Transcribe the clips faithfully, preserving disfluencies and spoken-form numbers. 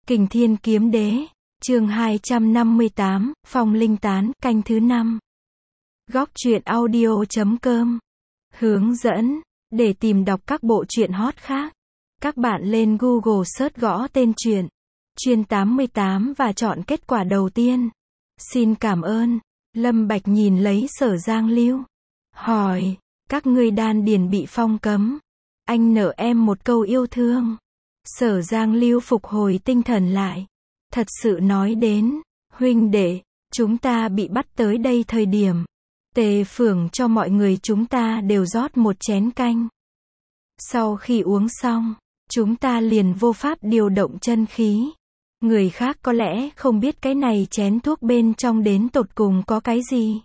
Kình Thiên Kiếm Đế, chương hai trăm năm mươi tám, Phong Linh Tán, canh thứ năm. Góc truyện audio chấm com. Hướng dẫn, để tìm đọc các bộ truyện hot khác, các bạn lên Google search gõ tên truyện, Chuyên tám mươi tám và chọn kết quả đầu tiên. Xin cảm ơn. Lâm Bạch nhìn lấy Sở Giang Lưu, hỏi, các ngươi đan điền bị phong cấm, anh nợ em một câu yêu thương. Sở Giang Lưu phục hồi tinh thần lại, thật sự nói đến, huynh đệ, chúng ta bị bắt tới đây thời điểm, Tề Phượng cho mọi người chúng ta đều rót một chén canh. Sau khi uống xong, chúng ta liền vô pháp điều động chân khí. Người khác có lẽ không biết cái này chén thuốc bên trong đến tột cùng có cái gì.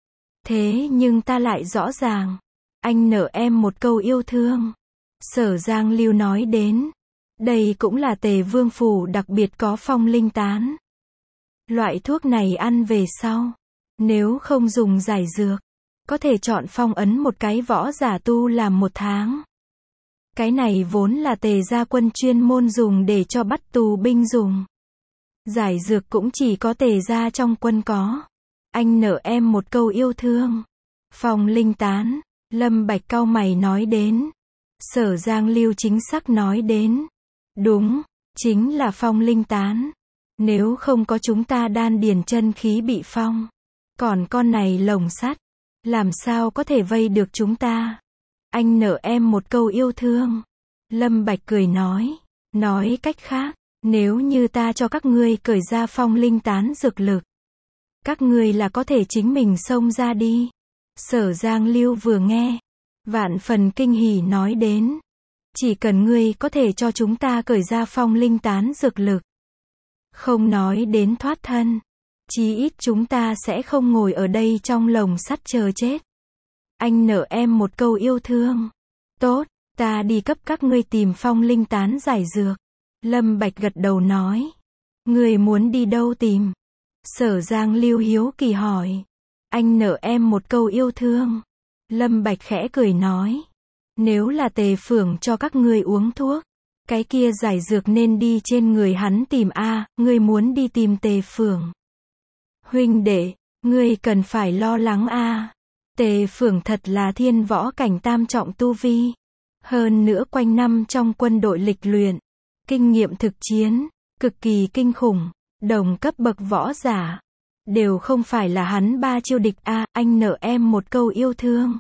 Thế nhưng ta lại rõ ràng, anh nợ em một câu yêu thương. Sở Giang Lưu nói đến, đây cũng là Tề Vương phủ đặc biệt có phong linh tán. Loại thuốc này ăn về sau, nếu không dùng giải dược, có thể chọn phong ấn một cái võ giả tu làm một tháng. Cái này vốn là Tề gia quân chuyên môn dùng để cho bắt tù binh dùng. Giải dược cũng chỉ có Tề gia trong quân có. Anh nợ em một câu yêu thương. Phong linh tán, Lâm Bạch cau mày nói đến. Sở Giang Lưu chính xác nói đến. Đúng, chính là phong linh tán. Nếu không có chúng ta đan điền chân khí bị phong, còn con này lồng sắt, làm sao có thể vây được chúng ta? Anh nợ em một câu yêu thương. Lâm Bạch cười nói, nói cách khác, nếu như ta cho các ngươi cởi ra phong linh tán dược lực, các ngươi là có thể chính mình xông ra đi. Sở Giang Lưu vừa nghe, vạn phần kinh hỉ nói đến, chỉ cần ngươi có thể cho chúng ta cởi ra phong linh tán dược lực, không nói đến thoát thân, chí ít chúng ta sẽ không ngồi ở đây trong lồng sắt chờ chết. Anh nợ em một câu yêu thương. Tốt, ta đi cấp các ngươi tìm phong linh tán giải dược. Lâm Bạch gật đầu nói. Ngươi muốn đi đâu tìm? Sở Giang Lưu hiếu kỳ hỏi. Anh nợ em một câu yêu thương. Lâm Bạch khẽ cười nói. Nếu là Tề Phượng cho các ngươi uống thuốc, cái kia giải dược nên đi trên người hắn tìm a, à, ngươi muốn đi tìm Tề Phượng. Huynh đệ, ngươi cần phải lo lắng a. À. Tề Phượng thật là thiên võ cảnh tam trọng tu vi. Hơn nữa quanh năm trong quân đội lịch luyện, kinh nghiệm thực chiến, cực kỳ kinh khủng, đồng cấp bậc võ giả. Đều không phải là hắn ba chiêu địch a, à, anh nợ em một câu yêu thương.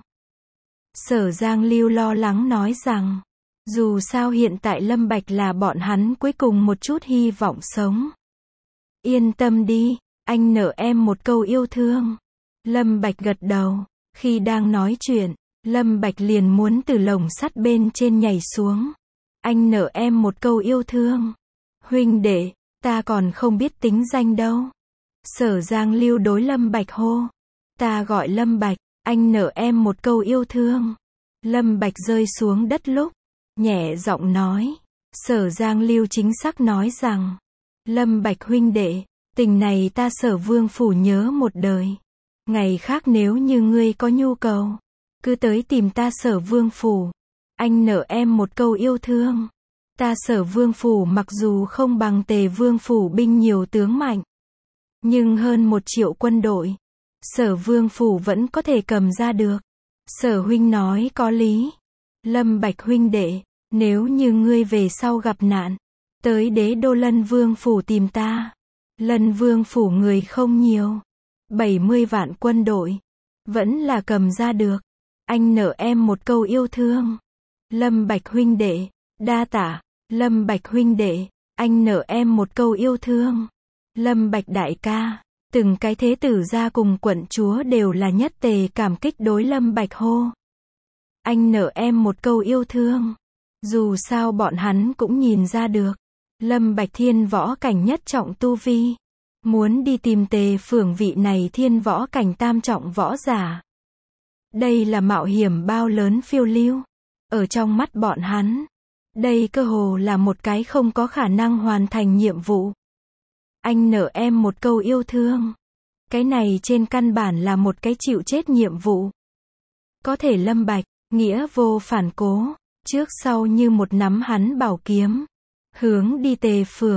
Sở Giang Lưu lo lắng nói rằng, dù sao hiện tại Lâm Bạch là bọn hắn cuối cùng một chút hy vọng sống. Yên tâm đi, anh nợ em một câu yêu thương. Lâm Bạch gật đầu, khi đang nói chuyện, Lâm Bạch liền muốn từ lồng sắt bên trên nhảy xuống. Anh nợ em một câu yêu thương. Huynh đệ, ta còn không biết tính danh đâu. Sở Giang Lưu đối Lâm Bạch hô. Ta gọi Lâm Bạch, anh nợ em một câu yêu thương. Lâm Bạch rơi xuống đất lúc, nhẹ giọng nói. Sở Giang Lưu chính xác nói rằng, Lâm Bạch huynh đệ, tình này ta Sở Vương phủ nhớ một đời. Ngày khác nếu như ngươi có nhu cầu, cứ tới tìm ta Sở Vương phủ. Anh nợ em một câu yêu thương. Ta Sở Vương phủ mặc dù không bằng Tề Vương phủ binh nhiều tướng mạnh, nhưng hơn một triệu quân đội, Sở Vương phủ vẫn có thể cầm ra được. Sở huynh nói có lý. Lâm Bạch huynh đệ, nếu như ngươi về sau gặp nạn, tới đế đô Lân Vương phủ tìm ta. Lân Vương phủ người không nhiều, bảy mươi vạn quân đội, vẫn là cầm ra được. Anh nợ em một câu yêu thương. Lâm Bạch huynh đệ, đa tạ. Lâm Bạch huynh đệ, anh nợ em một câu yêu thương. Lâm Bạch đại ca, từng cái thế tử gia cùng quận chúa đều là nhất tề cảm kích đối Lâm Bạch hô. Anh nợ em một câu yêu thương. Dù sao bọn hắn cũng nhìn ra được, Lâm Bạch thiên võ cảnh nhất trọng tu vi, muốn đi tìm Tề Phượng vị này thiên võ cảnh tam trọng võ giả. Đây là mạo hiểm bao lớn phiêu lưu. Ở trong mắt bọn hắn, đây cơ hồ là một cái không có khả năng hoàn thành nhiệm vụ. Anh nợ em một câu yêu thương. Cái này trên căn bản là một cái chịu chết nhiệm vụ. Có thể Lâm Bạch, nghĩa vô phản cố, trước sau như một nắm hắn bảo kiếm, hướng đi Tề Phượng.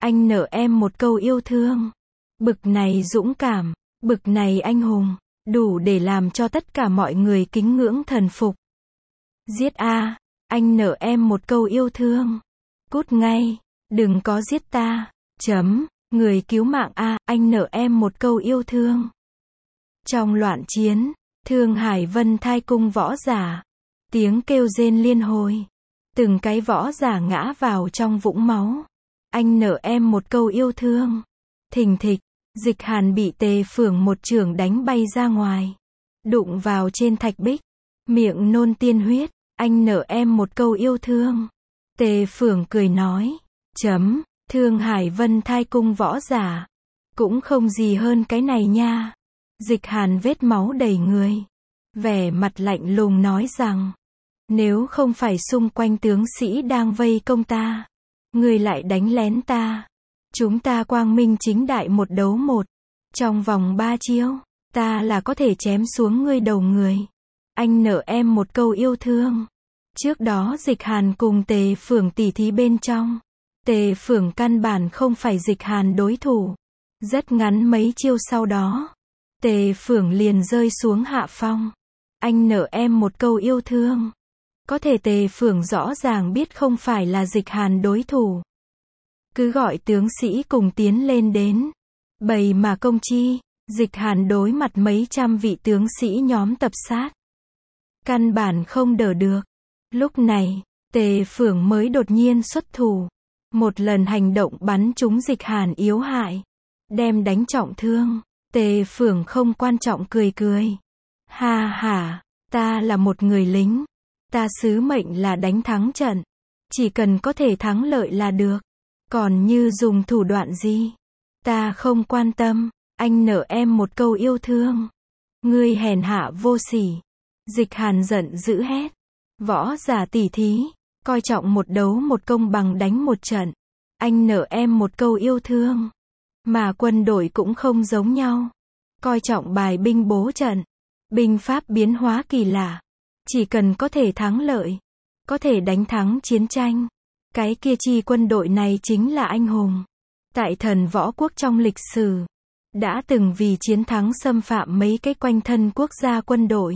anh nợ em một câu yêu thương. Bực này dũng cảm, bực này anh hùng, đủ để làm cho tất cả mọi người kính ngưỡng thần phục. Giết a, anh nợ em một câu yêu thương. Cút ngay, đừng có giết ta. Chấm, người cứu mạng a, anh nợ em một câu yêu thương. Trong loạn chiến, Thương Hải Vân Thai cung võ giả, tiếng kêu rên liên hồi. Từng cái võ giả ngã vào trong vũng máu. Anh nợ em một câu yêu thương. Thình thịch, Dịch Hàn bị Tề Phưởng một chưởng đánh bay ra ngoài. Đụng vào trên thạch bích. Miệng nôn tiên huyết. Anh nợ em một câu yêu thương. Tề Phưởng cười nói. Chấm, Thương Hải Vân Thai cung võ giả. Cũng không gì hơn cái này nha. Dịch Hàn vết máu đầy người. Vẻ mặt lạnh lùng nói rằng. Nếu không phải xung quanh tướng sĩ đang vây công ta. Người lại đánh lén ta. Chúng ta quang minh chính đại một đấu một. Trong vòng ba chiêu, ta là có thể chém xuống ngươi đầu người. Anh nợ em một câu yêu thương. Trước đó Dịch Hàn cùng Tề Phưởng tỉ thí bên trong. Tề Phưởng căn bản không phải Dịch Hàn đối thủ. Rất ngắn mấy chiêu sau đó. Tề Phưởng liền rơi xuống hạ phong. Anh nợ em một câu yêu thương. Có thể Tề Phưởng rõ ràng biết không phải là Dịch Hàn đối thủ. Cứ gọi tướng sĩ cùng tiến lên đến. Bày mà công chi, Dịch Hàn đối mặt mấy trăm vị tướng sĩ nhóm tập sát. Căn bản không đỡ được. Lúc này, Tề Phưởng mới đột nhiên xuất thủ. Một lần hành động bắn trúng Dịch Hàn yếu hại. Đem đánh trọng thương. Tề Phưởng không quan trọng cười cười. Ha ha, ta là một người lính. Ta sứ mệnh là đánh thắng trận. Chỉ cần có thể thắng lợi là được. Còn như dùng thủ đoạn gì? Ta không quan tâm. Anh nợ em một câu yêu thương. Ngươi hèn hạ vô sỉ. Dịch Hàn giận dữ hét. Võ giả tỉ thí. Coi trọng một đấu một công bằng đánh một trận. Anh nợ em một câu yêu thương. Mà quân đội cũng không giống nhau. Coi trọng bài binh bố trận. Binh pháp biến hóa kỳ lạ. Chỉ cần có thể thắng lợi. Có thể đánh thắng chiến tranh. Cái kia chi quân đội này chính là anh hùng. Tại thần võ quốc trong lịch sử. Đã từng vì chiến thắng xâm phạm mấy cái quanh thân quốc gia quân đội.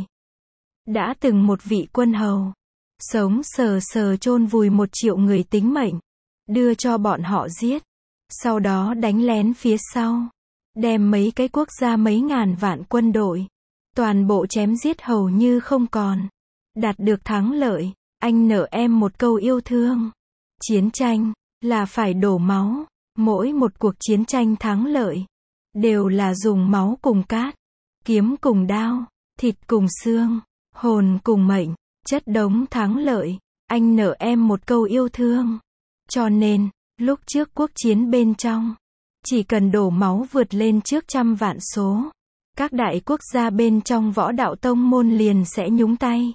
Đã từng một vị quân hầu. Sống sờ sờ chôn vùi một triệu người tính mệnh. Đưa cho bọn họ giết. Sau đó đánh lén phía sau. Đem mấy cái quốc gia mấy ngàn vạn quân đội. Toàn bộ chém giết hầu như không còn. Đạt được thắng lợi. Anh nợ em một câu yêu thương. Chiến tranh là phải đổ máu. Mỗi một cuộc chiến tranh thắng lợi đều là dùng máu cùng cát, kiếm cùng đao, thịt cùng xương, hồn cùng mệnh, chất đống thắng lợi. Anh nợ em một câu yêu thương. Cho nên, lúc trước quốc chiến bên trong, chỉ cần đổ máu vượt lên trước trăm vạn số, các đại quốc gia bên trong võ đạo tông môn liền sẽ nhúng tay.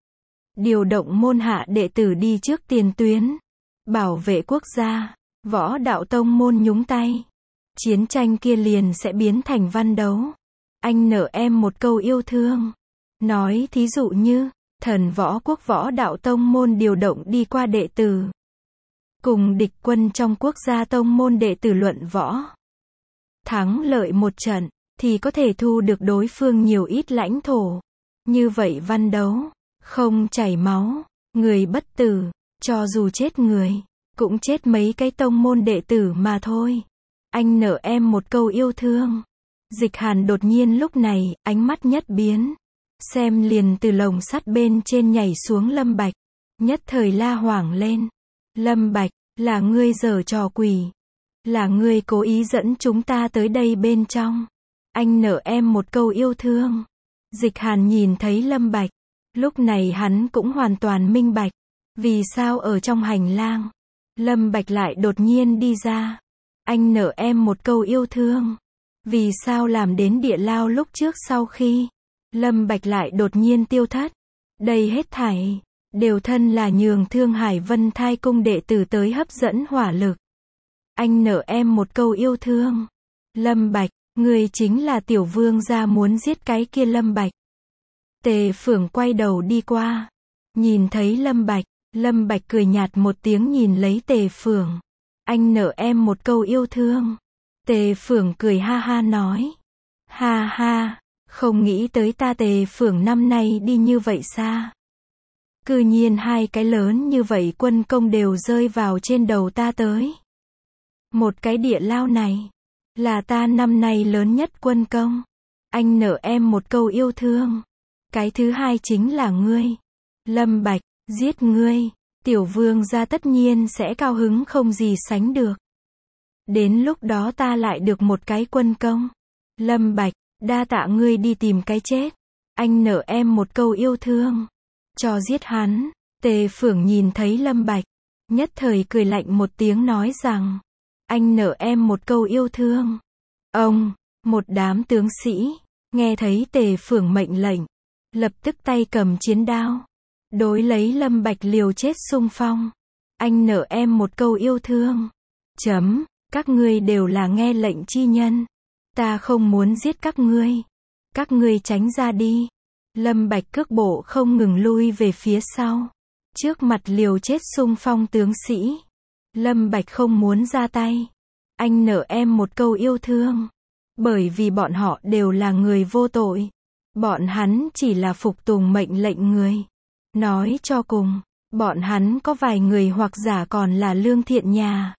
Điều động môn hạ đệ tử đi trước tiền tuyến. Bảo vệ quốc gia. Võ đạo tông môn nhúng tay. Chiến tranh kia liền sẽ biến thành văn đấu. Anh nợ em một câu yêu thương. Nói thí dụ như, thần võ quốc võ đạo tông môn điều động đi qua đệ tử. Cùng địch quân trong quốc gia tông môn đệ tử luận võ. Thắng lợi một trận, thì có thể thu được đối phương nhiều ít lãnh thổ. Như vậy văn đấu, không chảy máu, người bất tử, cho dù chết người, cũng chết mấy cái tông môn đệ tử mà thôi. Anh nợ em một câu yêu thương. Dịch Hàn đột nhiên lúc này, ánh mắt nhất biến. Xem liền từ lồng sắt bên trên nhảy xuống Lâm Bạch. Nhất thời la hoảng lên. Lâm Bạch, là ngươi giở trò quỷ. Là ngươi cố ý dẫn chúng ta tới đây bên trong. Anh nợ em một câu yêu thương. Dịch Hàn nhìn thấy Lâm Bạch. Lúc này hắn cũng hoàn toàn minh bạch. Vì sao ở trong hành lang, Lâm Bạch lại đột nhiên đi ra. Anh nợ em một câu yêu thương. Vì sao làm đến địa lao lúc trước sau khi Lâm Bạch lại đột nhiên tiêu thất. Đây hết thảy đều thân là nhường Thương Hải Vân Thai cung đệ tử tới hấp dẫn hỏa lực. Anh nợ em một câu yêu thương. Lâm Bạch, người chính là tiểu vương gia muốn giết cái kia Lâm Bạch. Tề Phưởng quay đầu đi qua. Nhìn thấy Lâm Bạch, Lâm Bạch cười nhạt một tiếng nhìn lấy Tề Phưởng. Anh nợ em một câu yêu thương. Tề Phượng cười ha ha nói. Ha ha, không nghĩ tới ta Tề Phượng năm nay đi như vậy xa. Cư nhiên hai cái lớn như vậy quân công đều rơi vào trên đầu ta tới. Một cái địa lao này, là ta năm nay lớn nhất quân công. Anh nợ em một câu yêu thương. Cái thứ hai chính là ngươi. Lâm Bạch, giết ngươi, tiểu vương gia tất nhiên sẽ cao hứng không gì sánh được. Đến lúc đó ta lại được một cái quân công. Lâm Bạch, đa tạ ngươi đi tìm cái chết. Anh nợ em một câu yêu thương. Cho giết hắn. Tề Phượng nhìn thấy Lâm Bạch, nhất thời cười lạnh một tiếng nói rằng, anh nợ em một câu yêu thương. Ông, một đám tướng sĩ, nghe thấy Tề Phượng mệnh lệnh, lập tức tay cầm chiến đao, đối lấy Lâm Bạch liều chết xung phong. Anh nợ em một câu yêu thương. Chấm, các ngươi đều là nghe lệnh chi nhân. Ta không muốn giết các ngươi. Các ngươi tránh ra đi. Lâm Bạch cước bộ không ngừng lui về phía sau. Trước mặt liều chết xung phong tướng sĩ. Lâm Bạch không muốn ra tay. Anh nợ em một câu yêu thương. Bởi vì bọn họ đều là người vô tội. Bọn hắn chỉ là phục tùng mệnh lệnh người. Nói cho cùng, bọn hắn có vài người hoặc giả còn là lương thiện nhà.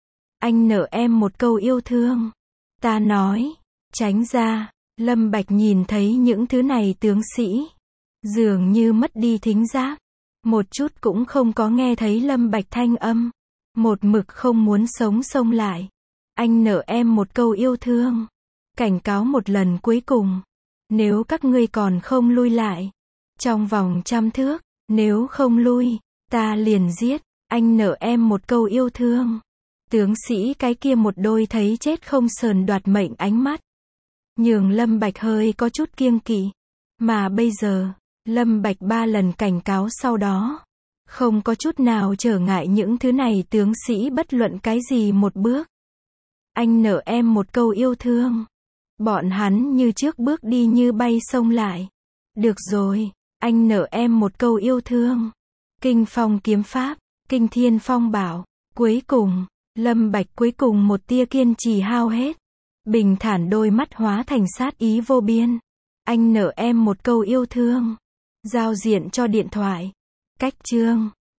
Anh nợ em một câu yêu thương. Ta nói, tránh ra. Lâm Bạch nhìn thấy những thứ này tướng sĩ, dường như mất đi thính giác, một chút cũng không có nghe thấy Lâm Bạch thanh âm, một mực không muốn sống xông lại. Anh nợ em một câu yêu thương, cảnh cáo một lần cuối cùng, nếu các ngươi còn không lui lại, trong vòng trăm thước, nếu không lui, ta liền giết. Anh nợ em một câu yêu thương. Tướng sĩ cái kia một đôi thấy chết không sờn đoạt mệnh ánh mắt, nhường Lâm Bạch hơi có chút kiêng kỵ. Mà bây giờ, Lâm Bạch ba lần cảnh cáo sau đó, không có chút nào trở ngại những thứ này tướng sĩ bất luận cái gì một bước. Anh nợ em một câu yêu thương. Bọn hắn như trước bước đi như bay xông lại. Được rồi, anh nợ em một câu yêu thương. Kinh phong kiếm pháp, kinh thiên phong bảo. Cuối cùng, Lâm Bạch cuối cùng một tia kiên trì hao hết. Bình thản đôi mắt hóa thành sát ý vô biên. Anh nợ em một câu yêu thương. Giao diện cho điện thoại. Cách chương